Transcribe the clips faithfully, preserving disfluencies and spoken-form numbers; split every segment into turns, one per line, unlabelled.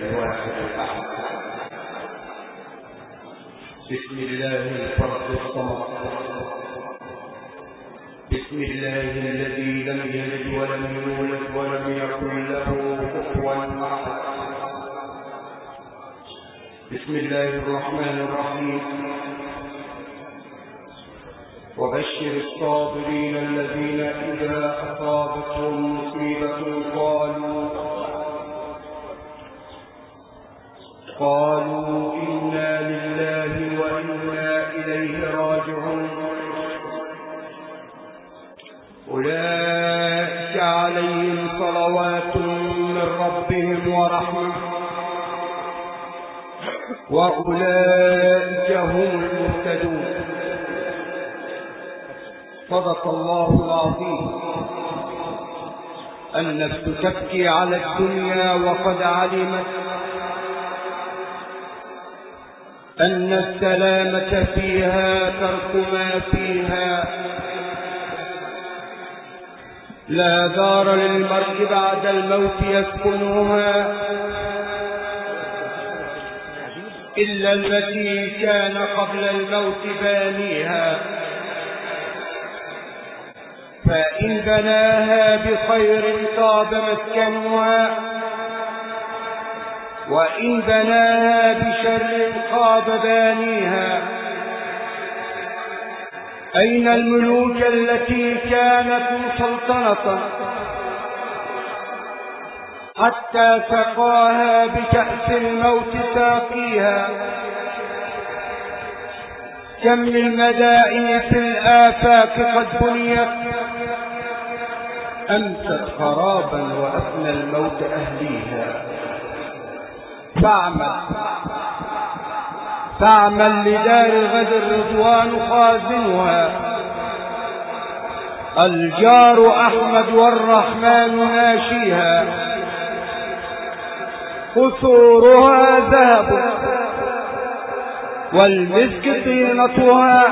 الواحد الأحد بسم الله الفرد الصمد بسم الله الذي لم يلد ولم يولد ولم يكن له كفوا أحد بسم الله الرحمن الرحيم وبشر الصابرين الذين إذا أصابتهم مصيبة قالوا قالوا إنا لله وإنا إليه راجعون أولئك عليهم صلوات من ربهم ورحمة وأولئك هم المهتدون. صدق الله العظيم. النفس تبكي على الدنيا وقد علمت أن السلامة فيها ترك ما فيها. لا دار للمرء بعد الموت يسكنها إلا التي كان قبل الموت بانيها، فإن بناها بخير طاب مسكنها وإن بناها بشر خاب بانيها. أين الملوك التي كانت سلطنة حتى سقاها بكأس الموت ساقيها؟ كم من مدائن في الآفاق قد بنيت أمست خرابا وأفنى الموت أهليها. فاعمل فاعمل لدار غد الرضوان خازنها. الجار أحمد والرحمن ناشيها. قصورها ذهب والمسك طينتها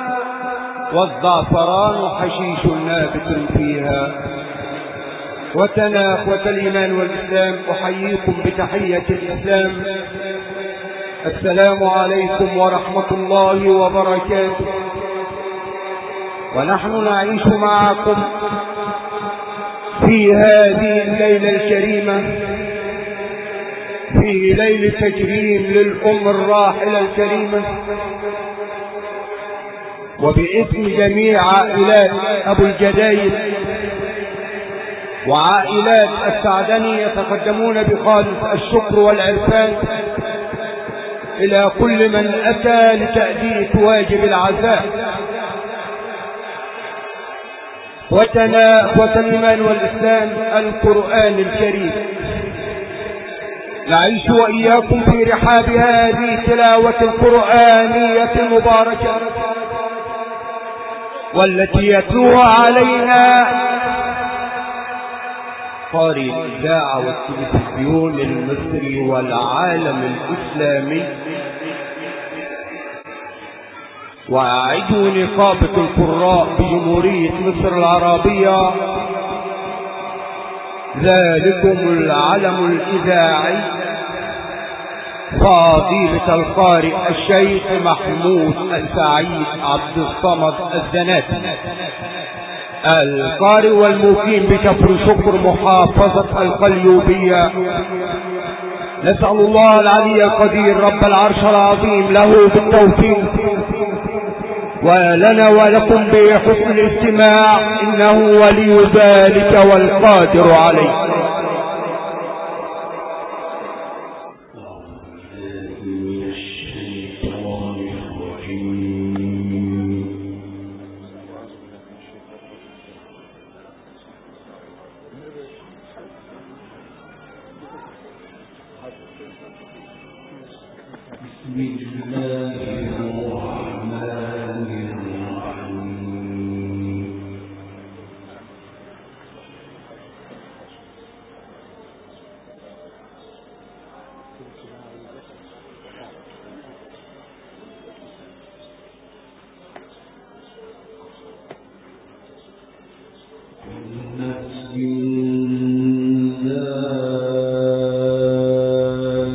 والزعفران حشيش نابت فيها. وتنا أخوة الإيمان والإسلام، أحييكم بتحية الإسلام. السلام عليكم ورحمة الله وبركاته. ونحن نعيش معكم في هذه الليلة الكريمة، في ليلة تكريم للأم الراحلة الكريمة، وباسم جميع عائلات أبو الجدايد وعائلات السعدني يتقدمون بخالص الشكر والعرفان إلى كل من أتى لتأدية واجب العزاء. وتنا أخوة الإيمان والإسلام، القرآن الكريم نعيش وإياكم في رحاب هذه التلاوة القرآنية المباركة، والتي يتلوها علينا قارئ الإذاعة والتلفزيون المصري والعالم الإسلامي، وأعدوا نقابة القراء بجمهورية مصر العربية ذلكم العلم الإذاعي فضيلة القارئ الشيخ محمود السعيد عبد الصمد الزناتي، القارئ والمقيم بكفر شكر محافظة القليوبية. نسأل الله العلي القدير رب العرش العظيم له بالتوفيق، ولنا ولكم بحسن الاستماع، إنه ولي ذلك والقادر عليه.
الناس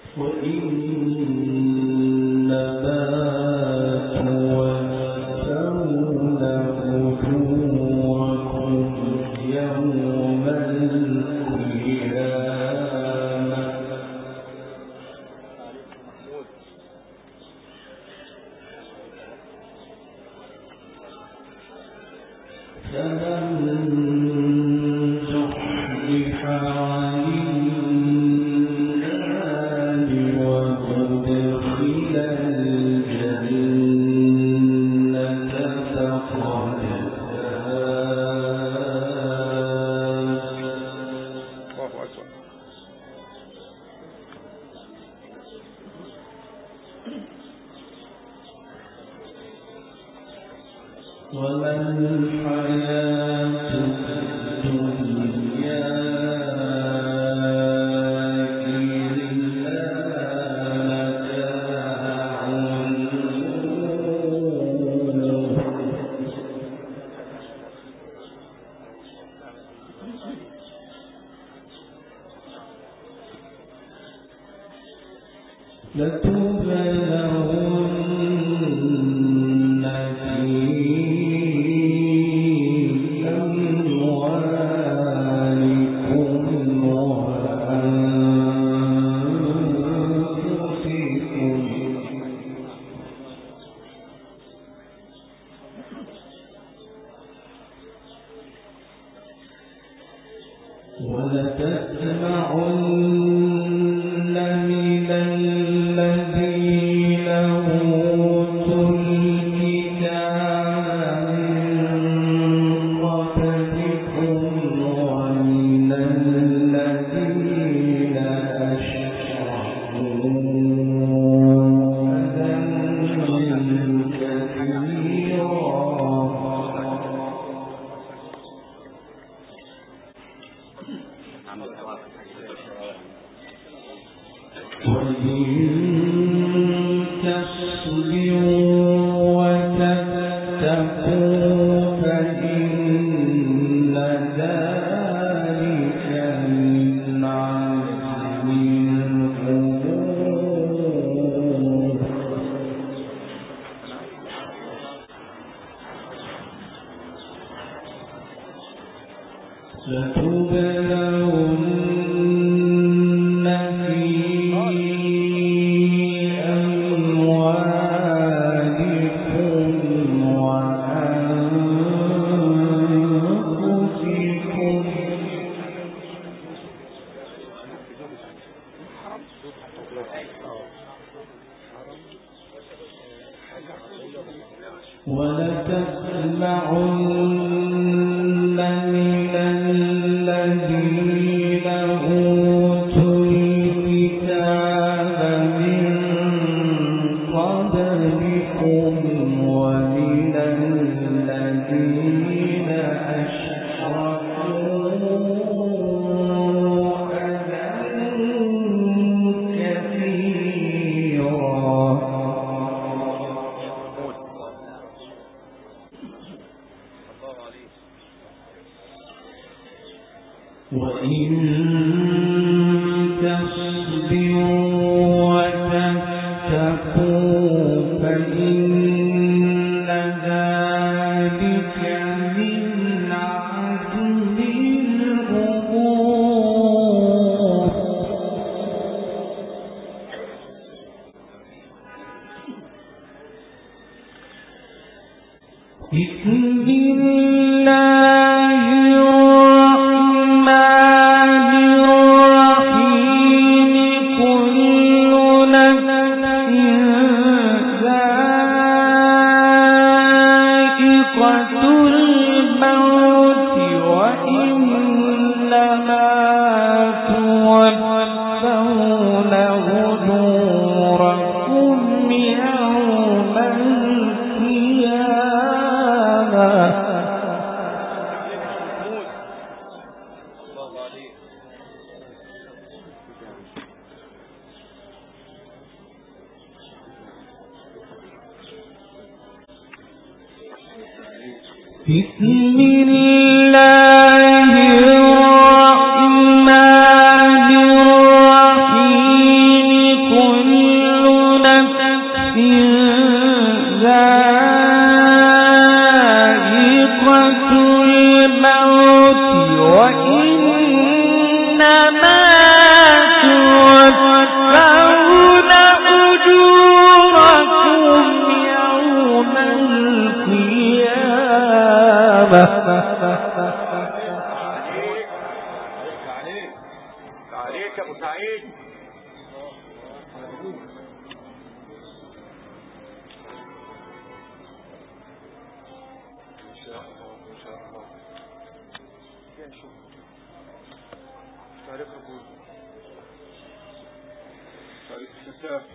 بسم الله الرحمن الرحيم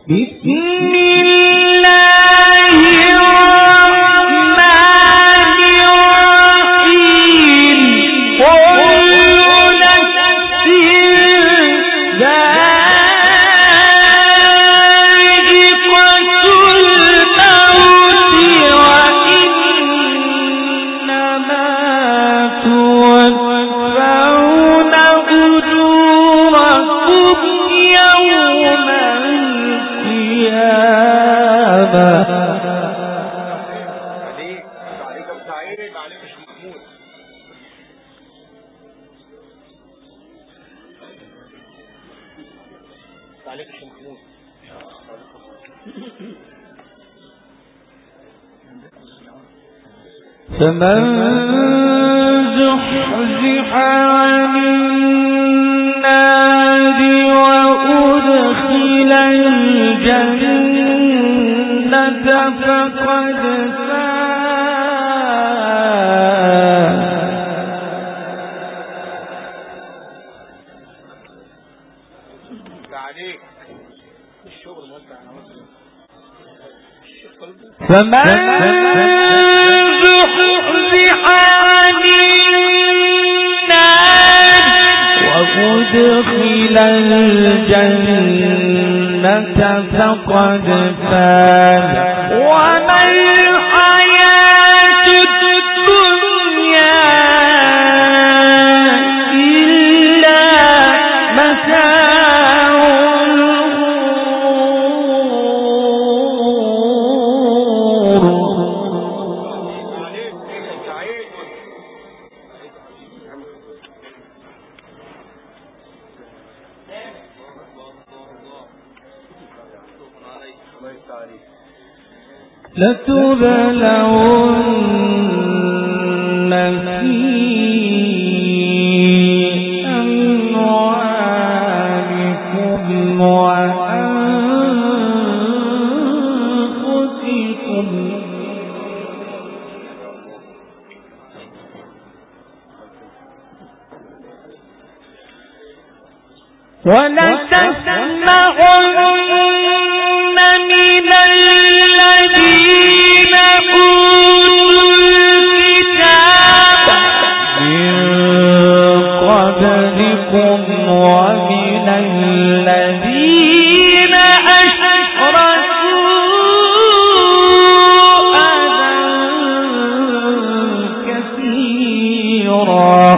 فمن زحزح عن النار وأدخل الجنة فقد فاز. فمن وأدخل الجنة فقد فاز. وما الحياة الدنيا إلا متاع الغرور. لتبلون في أموالكم وأنفسكم ولتسمعن من الذين أوتوا الكتاب من قبلكم ومن الذين أشركوا أذى كثيرا.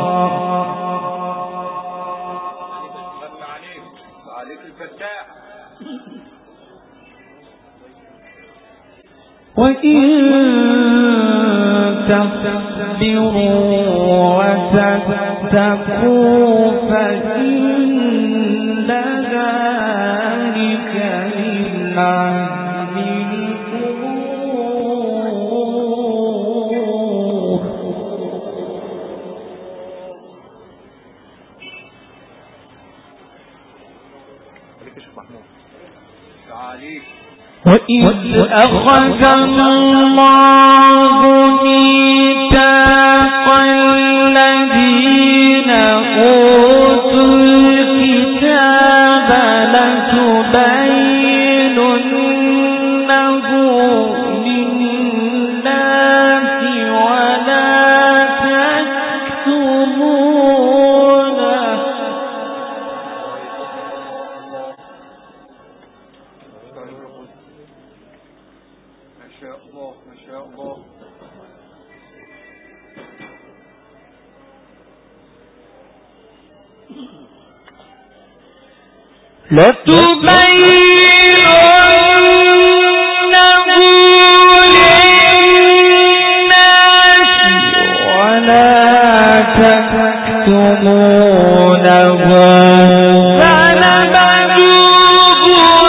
وإن تصبروا وتتقوا فإن ذلك من عزم الأمور. وإذ أخذ الله ميثاق الذين أوتوا الكتاب لتبيننه للناس ولا تكتمونه. لتبيننه للناس ولا تكتمونه فنبذوه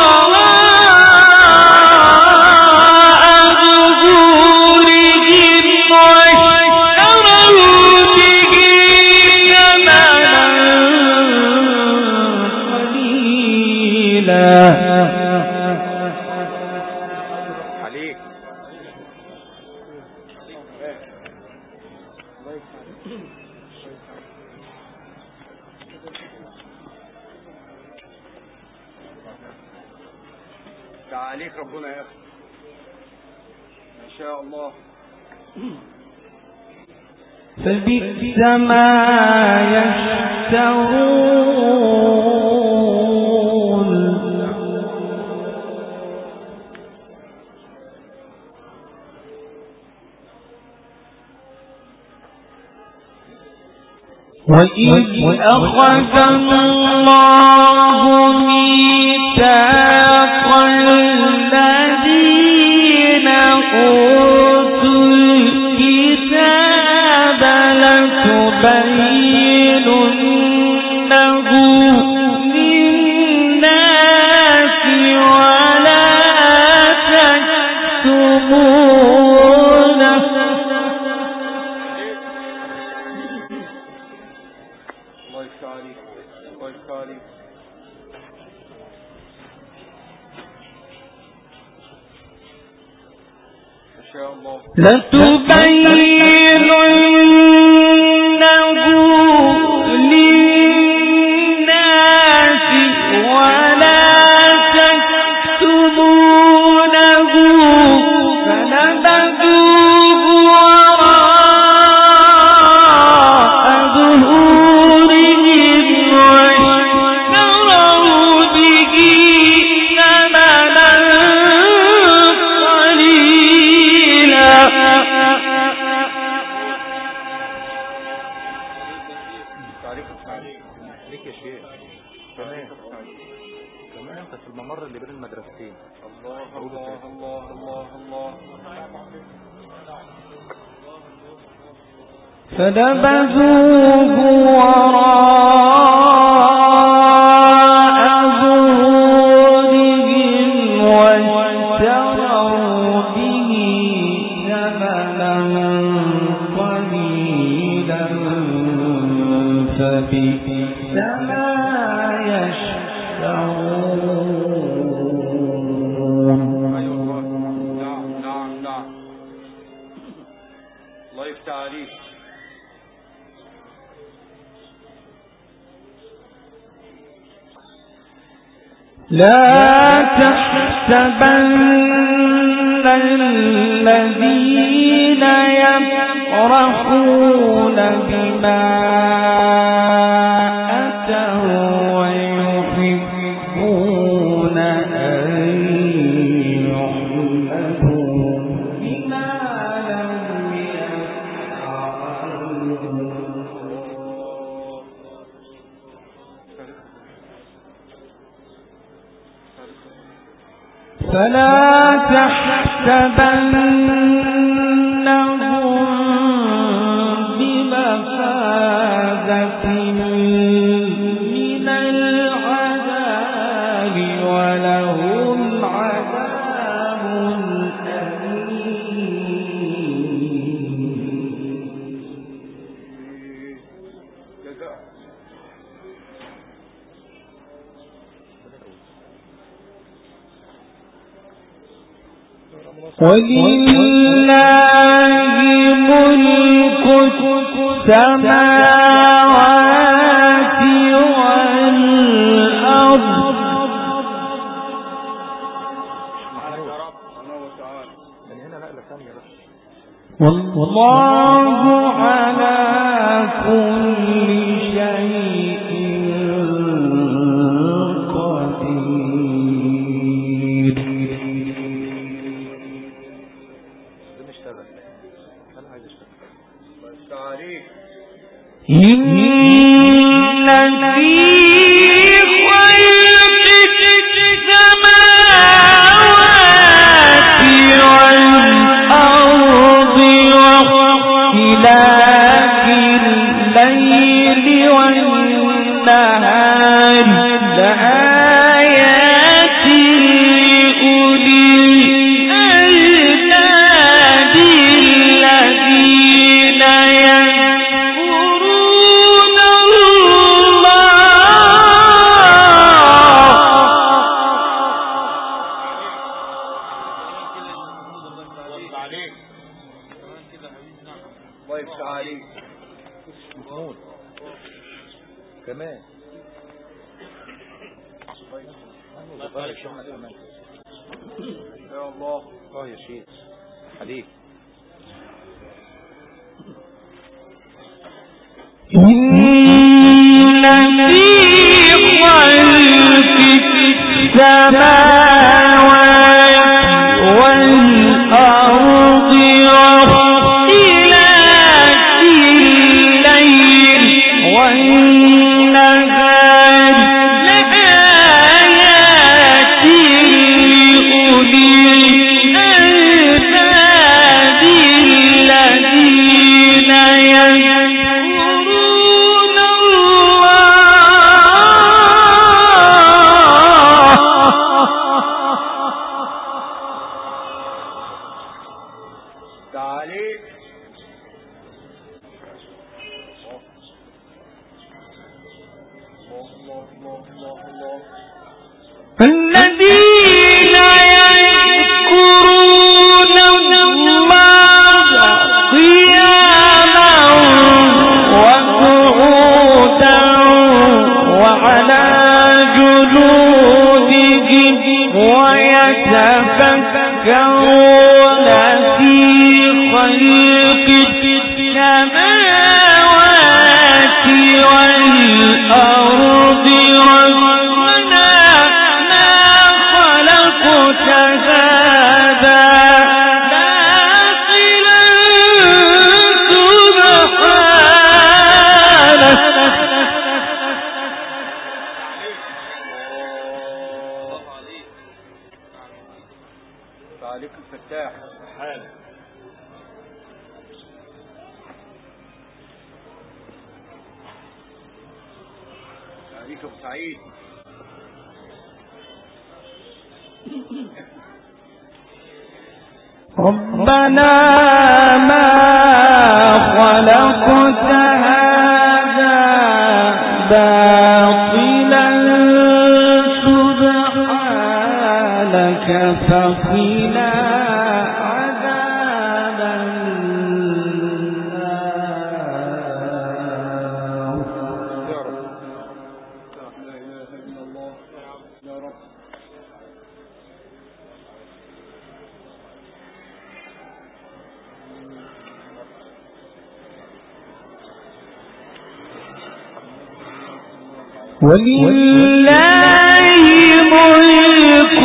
وراء ظهورهم واشتروا به ثمنا قليلا
يفتح عليك ربنا يا اخي ما شاء الله.
فبئس ما يشترون وإذ أخذ الله ميثاق الذين أوتوا الكتاب لتبيننه للناس ولا تكتمونه.
الله يفتح عليك الله يفتح عليك. ما شاء الله.
لتبيننه للناس ولا تكتمونه فنبذوه وراء ظهورهم واشتروا به ثمنا قليلا.
ليك يا شيخ كمان كمان انت في الممر اللي بين المدرستين.
الله الله الله الله الله.
فنبذوه وراء ظهورهم واشتروا به ثمنا قليلا فبئس ما يشترون.
ايوه نعم نعم نعم. الله يفتح عليك.
لا تحسبن الذين يفرحون بما أتوا ويحبون أن يحمدوا بما لم يفعلوا. فلا تحسبنهم بمفازة من العذاب ولهم عذاب ولله ملك السماوات والأرض والله على كل شيء قدير. إن في خلق السماوات والأرض واختلاف الليل والنهار لآيات لأولي الألباب الذين يذكرون
الله يفتح عليك.
محمود كمان الله يفتح عليك. شاء الله. اه يا شيخ حبيبي.
إن في خلق السماوات والأرض واختلاف الليل والنهار لآيات لأولي الألباب الذين يذكرون الذين يذكرون الله قياما وقعودا وعلى جنودهم ويتفكرون في خلق السماوات والأرض
عليك الفتاح حالا. عليك ابو سعيد.
ربنا ما خلقت هذا باطلا سبحانك فقنا عذاب النار.
يا رب لا اله الا الله يا رب.
ولله ملك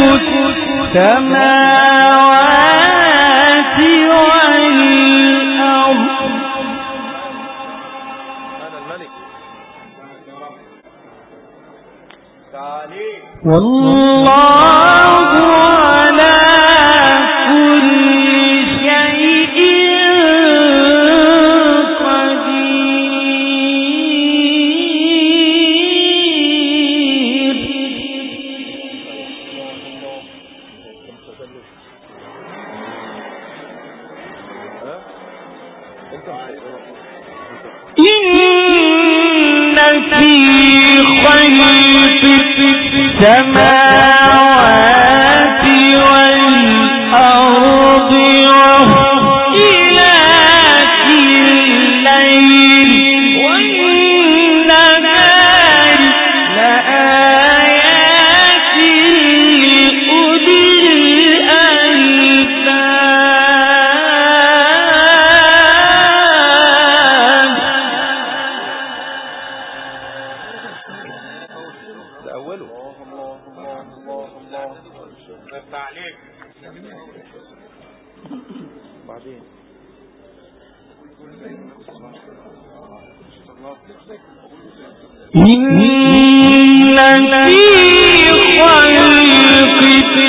السماوات والأرض.
أنا الملك. تعالي.
والله على كل شيء إن في خلق السماوات والأرض واختلاف الليل والنهار لآيات لأولي الألباب.
بعدين
إن في خلق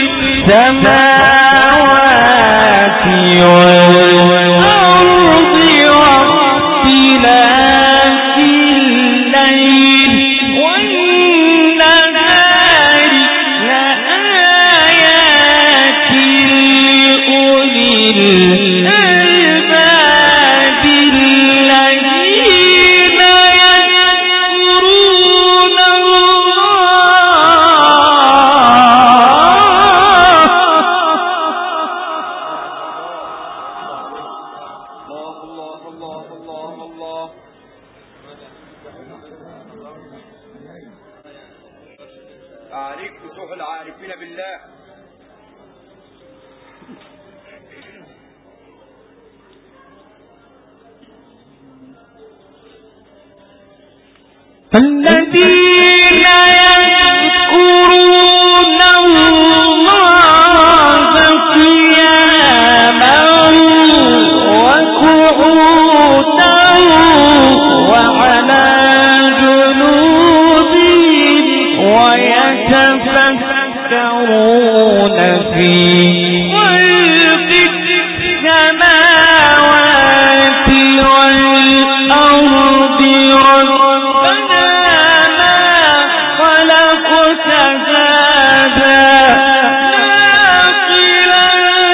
السماوات والأرض واختلاف الليل والنهار لآيات لأولي الألباب الذين يذكرون الله. الذين يذكرون الله قياما وقعودا وعلى جنوبهم ويتفكرون في خلق السماوات والأرض ربنا ما خلقت هذا باطلا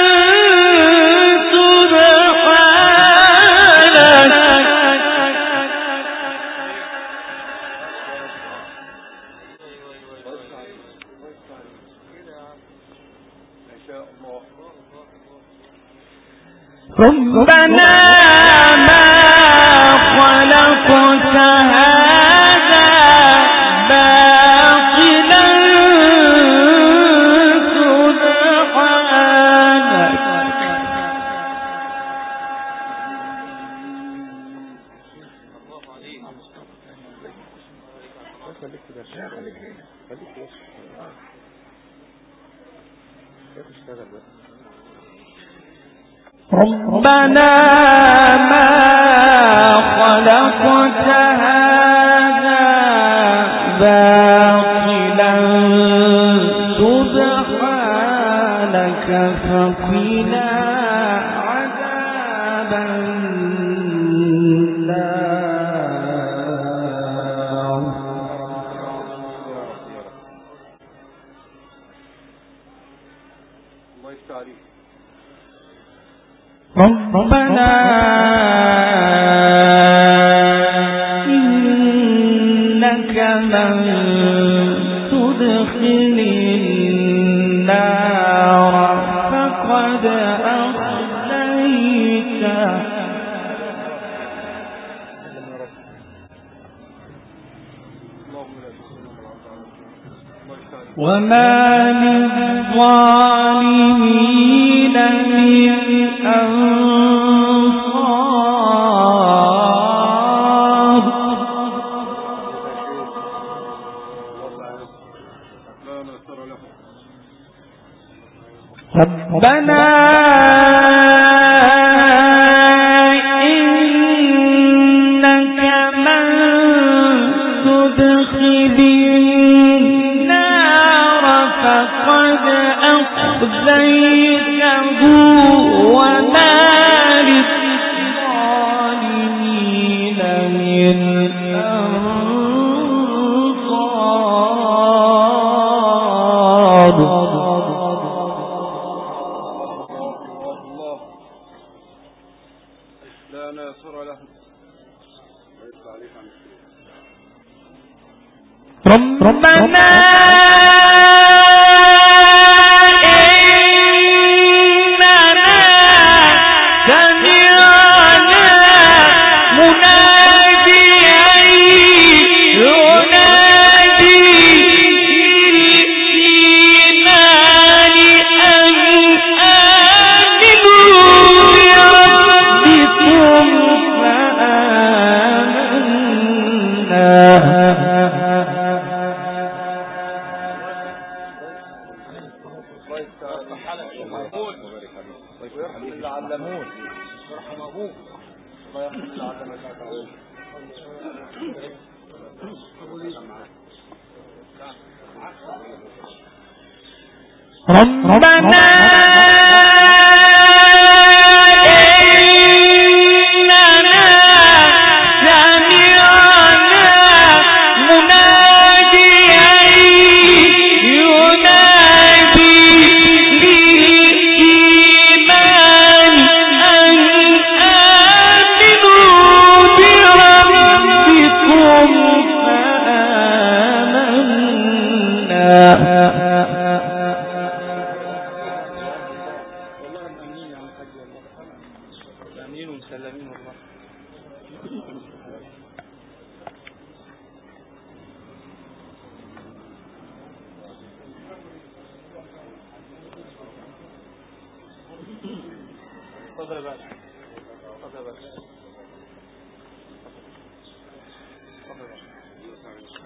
ربنا ما خلقت هذا باطلا ربنا ما خلقت هذا باطلا سبحانك فقنا عذاب النار.
الله يستعليك.
ربنا إنك من تدخل النار فقد أخزيته وما للظالمين من أنصار. ربنا إنك من تدخل النار فقد أخزيته وما للظالمين من أنصار.
لا ناصر له.
ربنا ربنا إننا سمعنا مناديا ينادي للإيمان أن آمنوا بربكم فآمنا.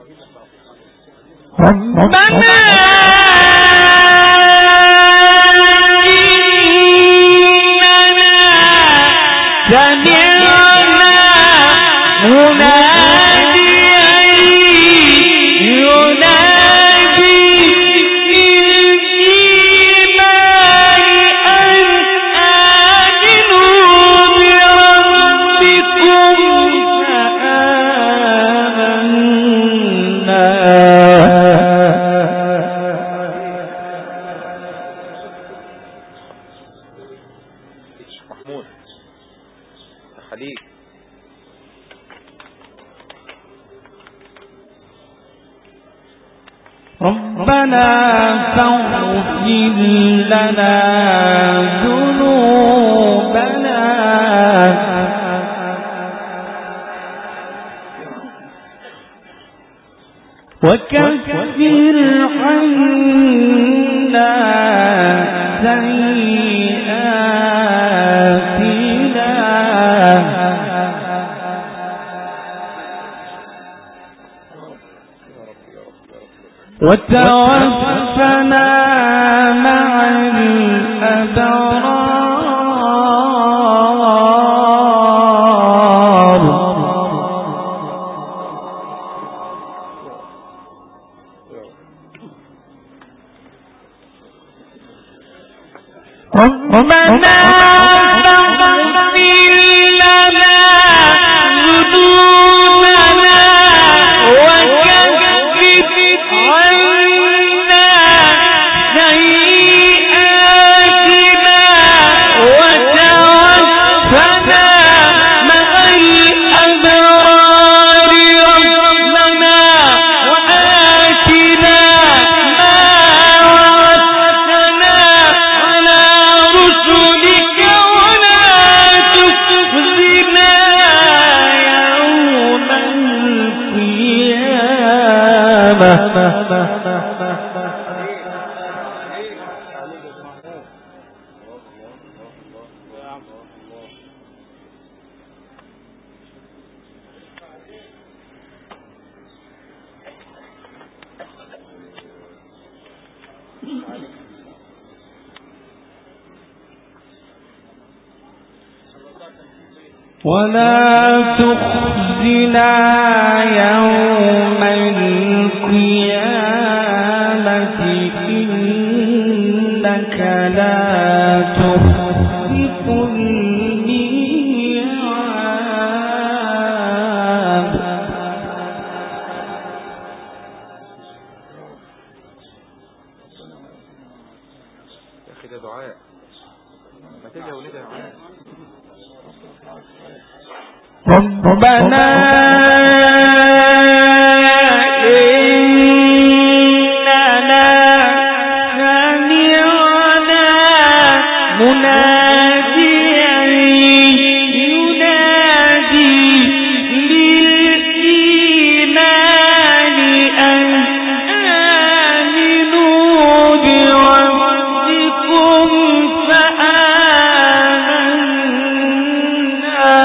ربنا ربنا فاغفر لنا ذنوبنا وكفر عنا سيئاتنا وتوفنا مع الأبرار ربنا فاغفر لنا ذنوبنا وكفر عنا سيئاتنا وتوفنا مع الأبرار ربنا وآتنا ما وعدتنا على رسلك ولا تخزنا يوم القيامة ولا تخزنا يوم القيامة إنك لا تخلف الميعاد
يا أخي ده دعاء، ما تيجي يا ولد دعاء.
ربنا إننا سمعنا مناديا ينادي للإيمان أن آمنوا بربكم فآمنا.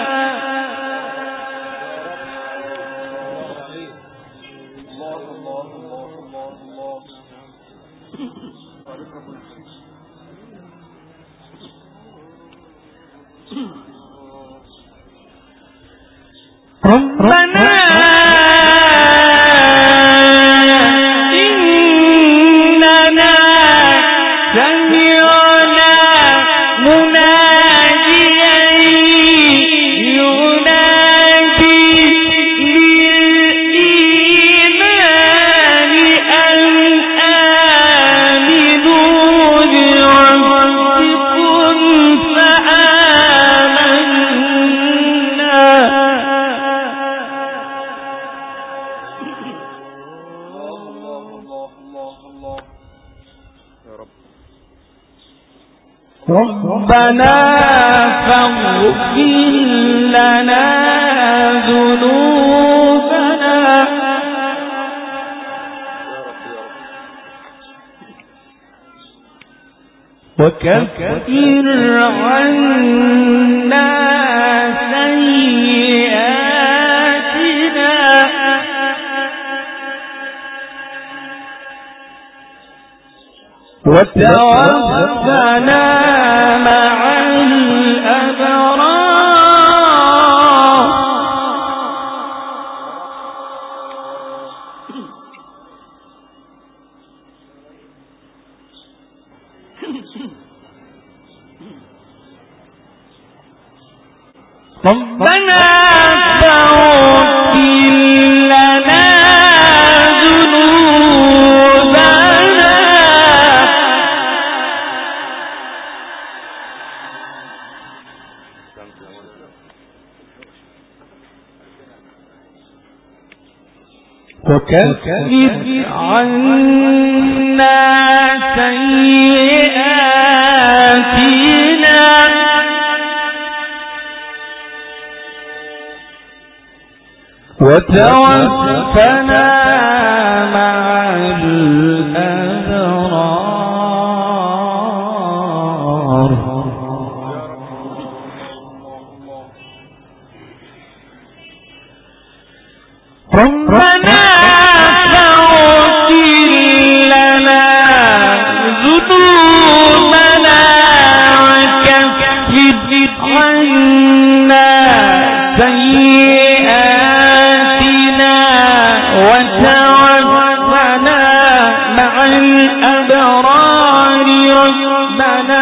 ربنا إننا سمعنا مناديا ينادي للإيمان أن آمنوا بربكم فآمنا. ربنا فاغفر لنا ذنوبنا وكفر عنا سيئاتنا وتوفنا مع الأبرار ربنا فاغفر لنا ذنوبنا وكفر عنا سيئاتنا وتوفنا مع الأبرار ربنا فاغفر لنا ذنوبنا وكفر عنا سيئاتنا وتوفنا مع الأبرار ربنا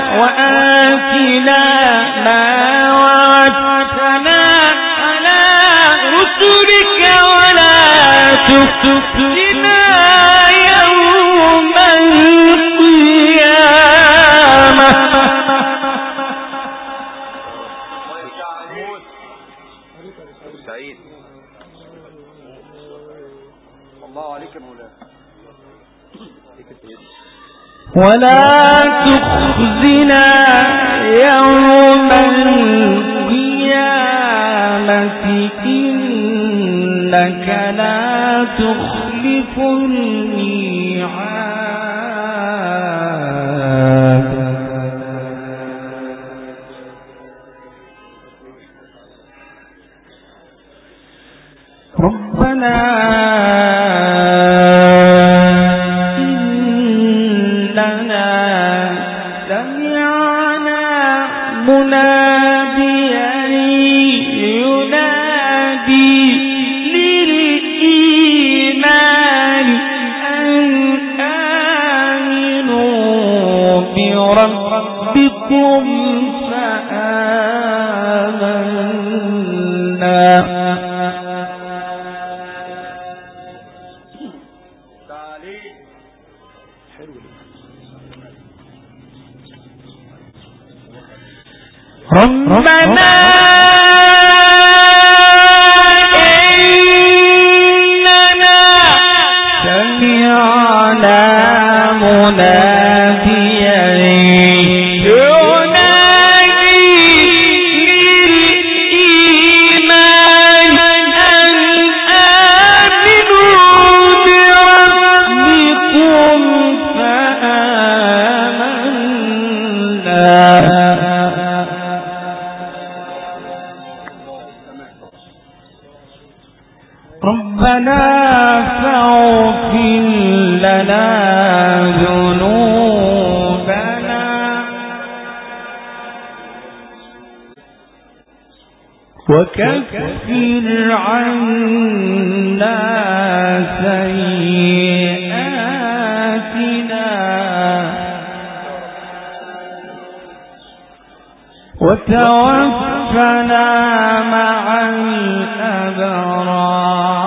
وآتنا ما وعدتنا على رسلك ولا تخزنا يوم القيامة
سعيد الله عليك يا مولانا
ولا تخزنا يوم القيامة إنك لا تخلف الميعاد ربنا إننا سمعنا مناديا ينادي للإيمان أن آمنوا بربكم فآمنا ربنا إننا سمعنا مناديا ينادي للإيمان أن آمنوا بربكم فآمنا ربنا فاغفر لنا ذنوبنا وكفر عنا سيئاتنا وتوفنا مع الأبرار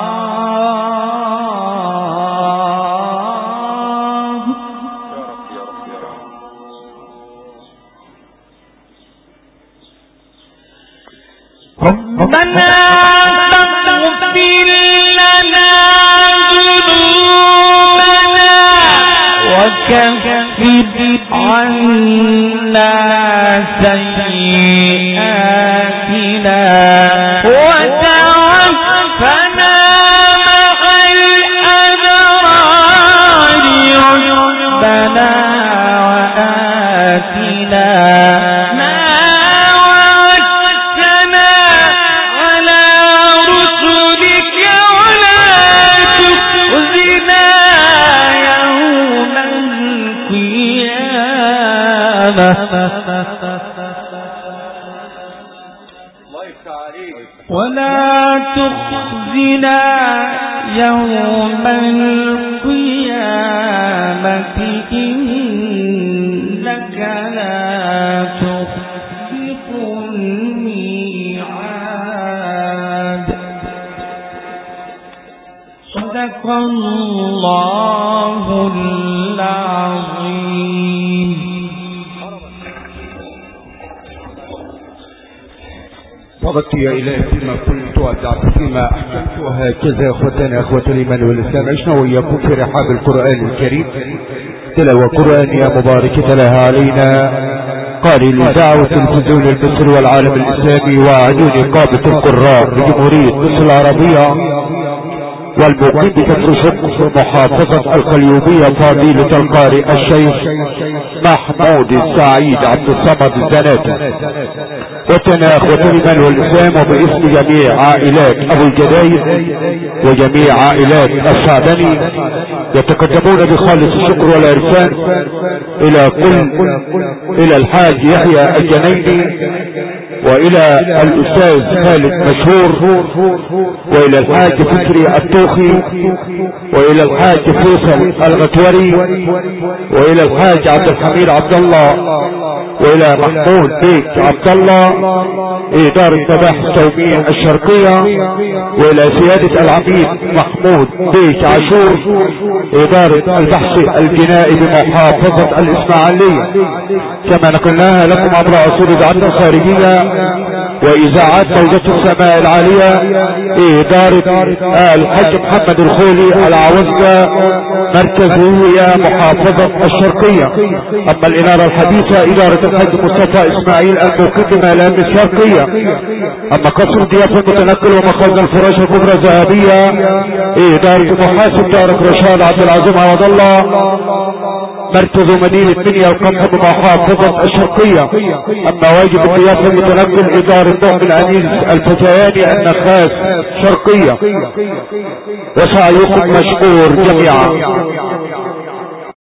ربنا فاغفر لنا ذنوبنا وكفر عنا سيئاتنا وتوفنا مع الأبرار ربنا وآتنا we ولا تخزنا يوم القيامة إنك لا تخلف الميعاد. صدق الله العظيم.
صدقت يا إلهي فيما قلت وأبدعت فيما أحسنت، وهكذا أخوتنا أخوة الإيمان والإسلام عشنا وإياكم في رحاب القرآن الكريم تلاوة قرآنية مباركة لها علينا قارئ الإذاعة والتلفزيون المصري والعالم الإسلامي وعدو نقابة القراء بجمهورية مصر العربية والمقيم بكفر شق محافظة القليوبية فضيلة القارئ الشيخ محمود السعيد عبد الصمد الزناتي. وتنا اخوة الايمان والاسلام وباسم جميع عائلات ابو الجدايد وجميع عائلات السعدني يتقدمون بخالص الشكر والعرفان الى كل الى الحاج يحيى الجنيدي والى الاستاذ خالد مشهور والى الحاج فكري التوخي والى الحاج فيصل الغتوري والى الحاج عبد الحميد عبد الله والى محمود بيك عبد الله ادارة مباحث التومية الشرقية والى سيادة العميد محمود بيك عاشور ادارة البحث الجنائي بمحافظة الاسماعيلية، كما نقلناها لكم عبر اصول اذاعتنا الخارجية واذاعات موجة السماء العالية ادارة الحاج محمد الخولي العوزة مركز هي محافظة الشرقية. اما الانارة الحديثة ادارة الحاج مصطفى اسماعيل المقيم بملام الشرقية. اما قصر ضيافة المتنقل ومخازن الفراش الكبرى الذهبية ادارة محاسب دارك رشاد عبد العظيم عوض الله مركز مدينة بنيا القمح بمحافظة الشرقية. اما واجب الضيافة المتنقل ادارة ضم الانيس الفتياني النخاس شرقية. وسعيكم مشكور جميعا.